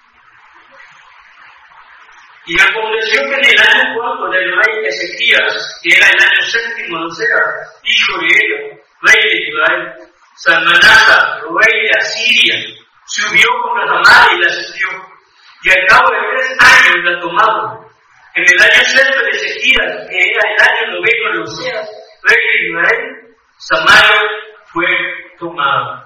Y aconteció que en el año cuarto del rey Ezequías, que era el año séptimo de Oseas, hijo de ella, rey de Israel, Salmanasa, rey de Asiria, subió contra Samaria y la sitió, y al cabo de tres años la tomaron. En el año sexto de Ezequías, que era el año noveno de Oseas, rey de Israel, Samaria fue tomada.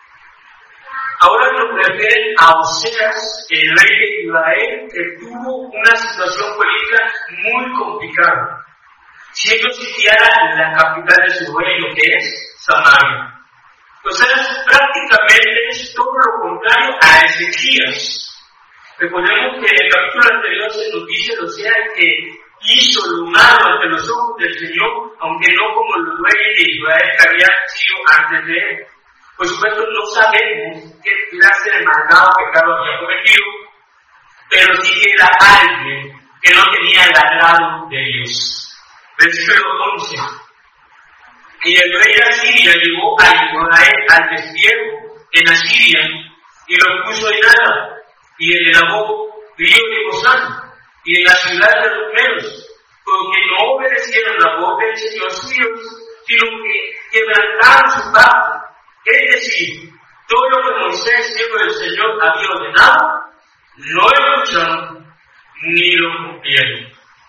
Ahora nos refieren a Oseas, el rey de Israel, que tuvo una situación política muy complicada, siendo sitiada en la capital de su reino, que es Samaria. Oseas prácticamente es todo lo contrario a Ezequías. Recordemos que en el capítulo anterior se nos dice de Oseas que hizo lo malo ante los ojos del Señor, aunque no como los reyes de Israel que habían sido antes de él. Por supuesto, no sabemos qué clase de maldad o pecado había cometido, pero sí que era alguien que no tenía el agrado de Dios. Versículo once. Y el rey de Asiria llevó a Israel al destierro en Asiria y lo puso en Ala y en el Abó, río de Gozán, y en la ciudad de los medos, porque no obedecieron la voz del Señor suyo, sino que quebrantaron su pacto. Es decir, todo lo que Moisés, siervo del Señor, había ordenado, no escucharon ni lo cumplieron.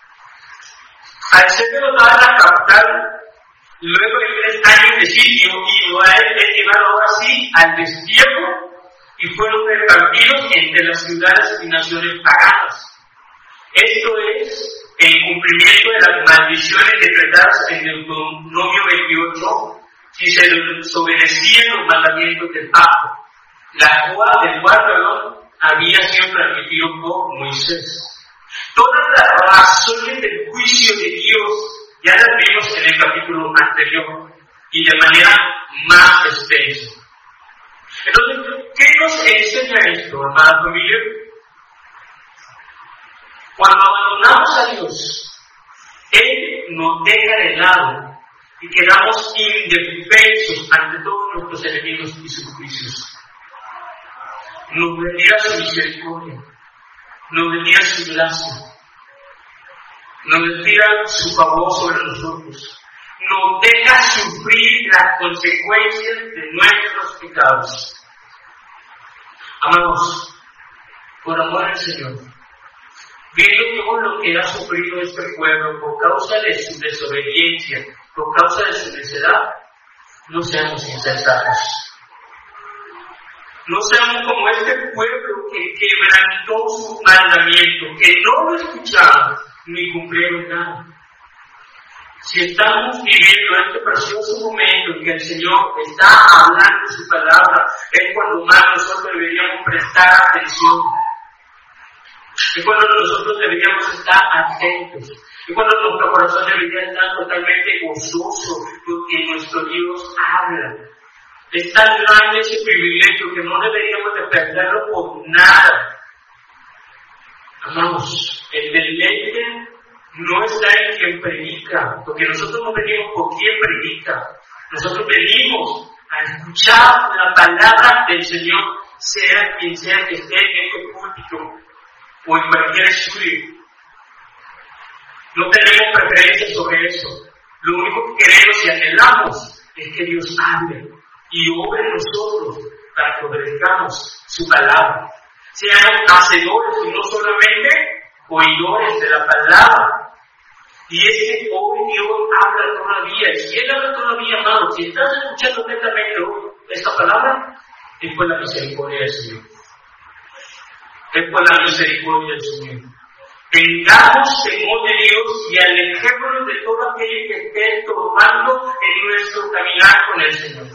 Al ser derrotada la capital, luego de tres años de sitio, Israel es llevado ahora sí al destierro y fueron repartidos entre las ciudades y naciones paganas. Esto es en cumplimiento de las maldiciones decretadas en Deuteronomio veintiocho, si se desobedecían los mandamientos del pacto, la cual, del cual, perdón, había sido transmitido por Moisés. Todas las razones del juicio de Dios ya las vimos en el capítulo anterior y de manera más extensa. Entonces, ¿qué nos enseña esto, amada familia? Cuando abandonamos a Dios, Él nos deja de lado y quedamos indefensos ante todos nuestros enemigos y sus juicios. Nos retira su misericordia, nos retira su gracia, nos retira su favor sobre nosotros, nos deja sufrir las consecuencias de nuestros pecados. Amados, por amor al Señor, viendo todo lo que ha sufrido este pueblo por causa de su desobediencia, por causa de su necedad, no seamos insensatos. No seamos como este pueblo que quebrantó su mandamiento, que no lo escucharon ni cumplieron nada. Si estamos viviendo este precioso momento en que el Señor está hablando su palabra, es cuando más nosotros deberíamos prestar atención. Es cuando nosotros deberíamos estar atentos. Es cuando nuestro corazón debería estar totalmente gozoso porque nuestro Dios habla. Es tan grande ese privilegio que no deberíamos de perderlo por nada. Amados, el deleite no está en quien predica, porque nosotros no venimos por quien predica. Nosotros venimos a escuchar la palabra del Señor, sea quien sea que esté en este púlpito o en cualquier estudio. No tenemos preferencia sobre eso. Lo único que queremos y anhelamos es que Dios hable y obre en nosotros para que obedezcamos su palabra. Seamos hacedores y no solamente oidores de la palabra. Y es que hoy Dios habla todavía. Y si Él habla todavía, amado, si estás escuchando atentamente hoy esta palabra, es por la misericordia del Señor. Es por la misericordia del Señor. Tengamos temor de Dios y alejémonos de todo aquello que esté estorbando en nuestro caminar con el Señor.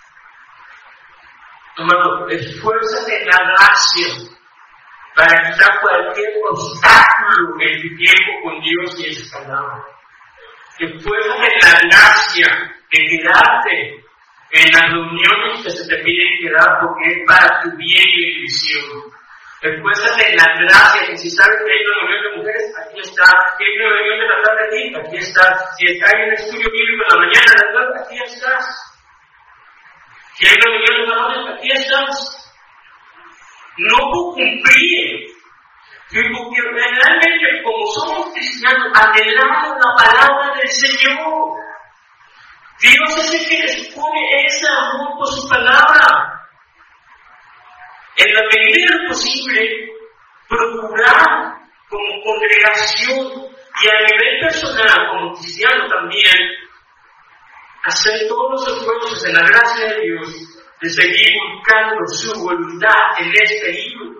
Hermano, esfuérzate en la gracia para quitar cualquier obstáculo en tu tiempo con Dios y en su palabra. Esfuérzate en la gracia de quedarte en las reuniones que se te piden quedar porque es para tu bien y bendición. Esfuérzate en la gracia que si sabes que hay una reunión de mujeres, aquí está. Si hay una reunión de la tarde aquí, aquí está. Si hay un estudio bíblico en la mañana, en la tarde, aquí estás. Si hay una reunión de la noche, aquí estás. No por cumplir, sino porque realmente como somos cristianos, anhelamos la palabra del Señor. Dios es el que les pone ese amor por su palabra. En la medida de lo posible, procurar como congregación y a nivel personal, como cristiano también, hacer todos los esfuerzos en la gracia de Dios de seguir buscando su voluntad en este libro.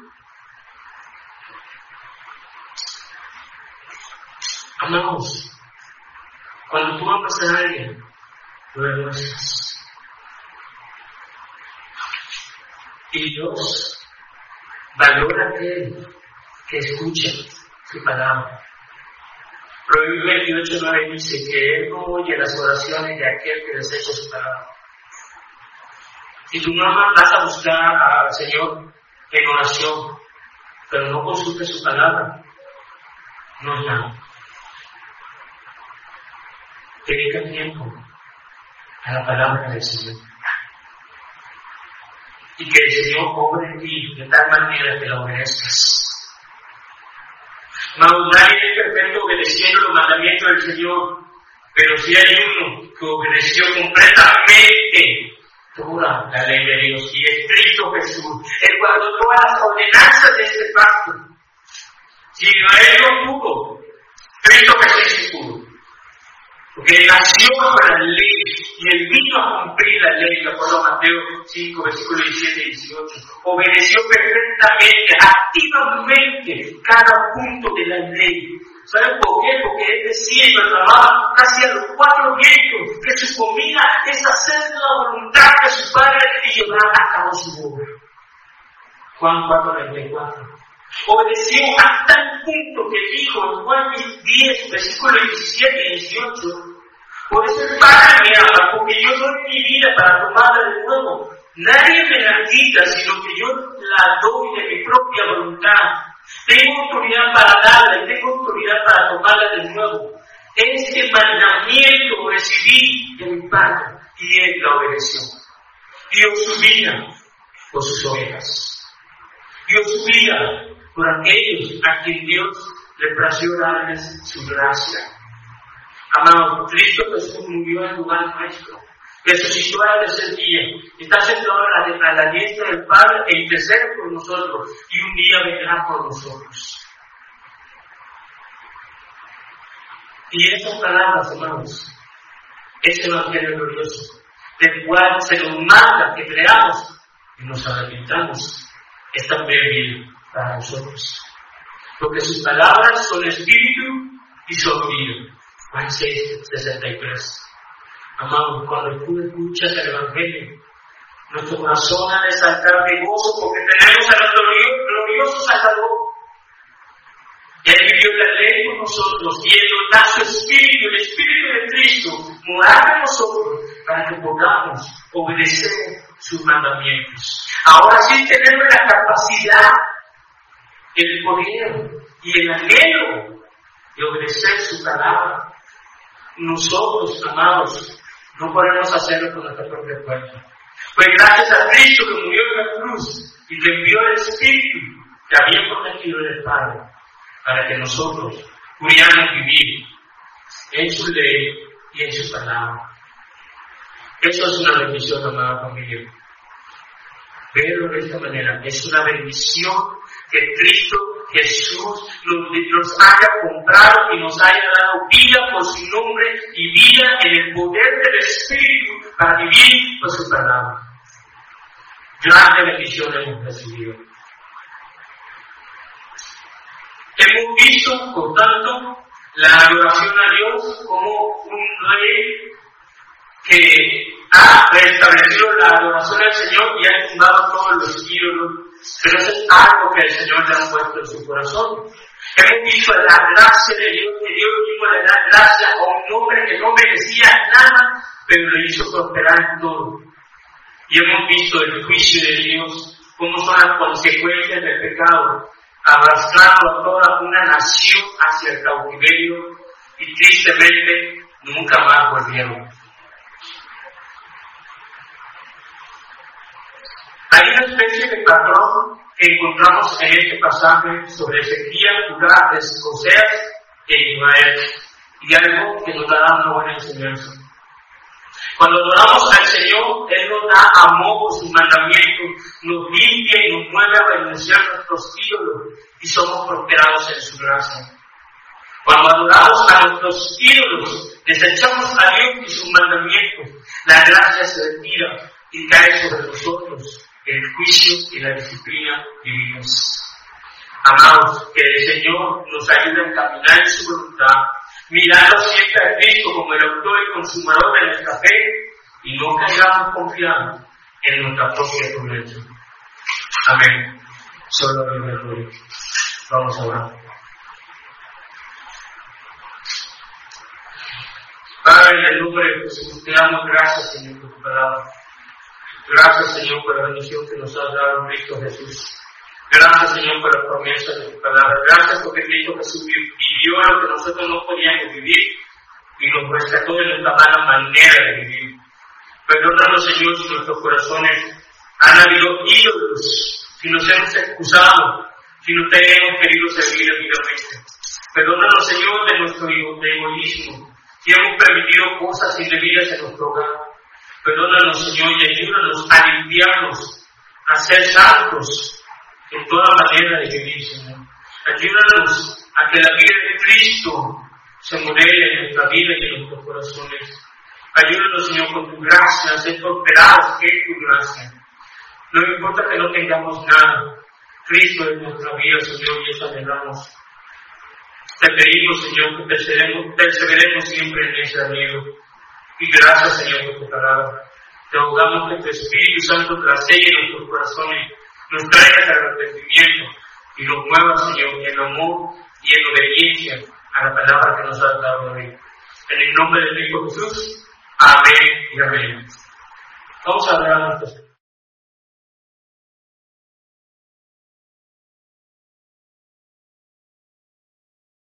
Amados, cuando tú amas a alguien, lo demuestras. Y Dios valora a aquel que escucha su palabra. Proverbios veintiocho nueve dice que Él no oye las oraciones de aquel que desecha su palabra. Si tu mamá vas a buscar al Señor en oración, pero no consultes su palabra, no es nada. Dedica tiempo a la palabra del Señor. Y que el Señor obre en ti de tal manera que la obedezcas. Mas nadie es perfecto obedeciendo los mandamientos del Señor, pero si hay uno que obedeció completamente toda la ley de Dios, y es Cristo Jesús. Él guardó todas las ordenanzas de este pacto. Si Israel no pudo, Cristo Jesús sí pudo. Porque él nació bajo la ley y él vino a cumplir la ley, de acuerdo a Mateo cinco, versículos diecisiete y dieciocho. Obedeció perfectamente, activamente, cada punto de la ley. ¿Saben por qué? Porque él decía y proclamaba casi a los cuatro vientos que su comida es hacer la voluntad de su Padre y llevar a cabo su obra. Juan cuatro, veinticuatro. Obedeció hasta el punto que dijo en Juan diez, versículos diecisiete y dieciocho. Por eso el Padre me ama, porque yo doy mi vida para tomarla de nuevo. Nadie me la quita, sino que yo la doy de mi propia voluntad. Tengo autoridad para darla y tengo autoridad para tomarla de nuevo. Este mandamiento recibí de mi Padre, y él la obedeció. Dio su vida por sus ovejas. Dio su vida por aquellos a quien Dios le plació darles su gracia. Amado, Cristo Jesús murió en lugar nuestro. Resucitó al tercer día. Está sentado a la, a la diestra del Padre e intercede por nosotros. Y un día vendrá por nosotros. Y esas palabras, hermanos, ese evangelio glorioso, del cual se nos manda que creamos y nos arrepintamos, es también vida para nosotros. Porque sus palabras son espíritu y son vida. Juan seis, sesenta y tres. Amado, cuando tú escuchas el evangelio, nuestro corazón ha de saltar de gozo porque tenemos a nuestro glorioso Salvador. Él vivió la ley con nosotros y Él nos da su Espíritu, el Espíritu de Cristo, morar en nosotros para que podamos obedecer sus mandamientos. Ahora sí tenemos la capacidad, el poder y el anhelo de obedecer su palabra. Nosotros, amados, no podemos hacerlo con nuestra propia fuerza. Pues gracias a Cristo que murió en la cruz y que envió el Espíritu que había prometido el Padre, para que nosotros pudiéramos vivir en su ley y en su palabra. Eso es una bendición, amada familia. Verlo de esta manera es una bendición que Cristo Jesús nos, nos haya comprado y nos haya dado vida por su nombre y vida en el poder del Espíritu para vivir por su palabra. Grande bendición hemos recibido. Hemos visto, por tanto, la adoración a Dios como un rey que ha restablecido la adoración al Señor y ha tumbado todos los ídolos, pero eso es algo que el Señor le ha puesto en su corazón. Hemos visto la gracia de Dios, que Dios mismo le da gracia a un hombre que no merecía nada, pero le hizo prosperar en todo. Y hemos visto el juicio de Dios, cómo son las consecuencias del pecado, arrastrando a toda una nación hacia el cautiverio y tristemente nunca más volvieron. Hay una especie de patrón que encontramos en este pasaje sobre Ezequías, Judá, Oseas e Israel, y algo que nos dará una buena enseñanza. Cuando adoramos al Señor, Él nos da amor por sus mandamientos, nos limpia y nos mueve a renunciar a nuestros ídolos y somos prosperados en su gracia. Cuando adoramos a nuestros ídolos, desechamos a Dios y sus mandamientos, la gracia se retira y cae sobre nosotros el juicio y la disciplina divinos. Amados, que el Señor nos ayude a caminar en su voluntad, mirando siempre a Cristo como el autor y consumador de nuestra fe, y no caigamos confiando en nuestra propia prudencia. Amén. Solo Dios me gloria. Vamos a orar. Padre, en el nombre de Jesús, te damos gracias, Señor, por tu palabra. Gracias, Señor, por la bendición que nos has dado en Cristo Jesús. Gracias, Señor, por la promesa de tu palabra. Gracias porque Cristo Jesús vivió lo que nosotros no podíamos vivir y nos rescató de nuestra mala manera de vivir. Perdónanos, Señor, si nuestros corazones han habido ídolos, si nos hemos excusado, si no te hemos querido servir debidamente. Perdónanos, Señor, de nuestro egoísmo, si hemos permitido cosas indebidas en nuestro hogar. Perdónanos, Señor, y ayúdanos a limpiarnos, a ser santos en toda manera de vivir, Señor. Ayúdanos a que la vida de Cristo se modele en nuestra vida y en nuestros corazones. Ayúdanos, Señor, con tu gracia, a ser prosperados en tu gracia. No importa que no tengamos nada, Cristo es nuestra vida, Señor, y eso anhelamos. Te pedimos, Señor, que perseveremos, perseveremos siempre en ese anhelo. Y gracias, Señor, por tu palabra. Te rogamos que tu Espíritu Santo traselle en nuestros corazones, nos traiga el arrepentimiento y nos mueva, Señor, en amor y en obediencia a la palabra que nos has dado hoy. En el nombre de Cristo Jesús, amén y amén. Vamos a hablar a nuestros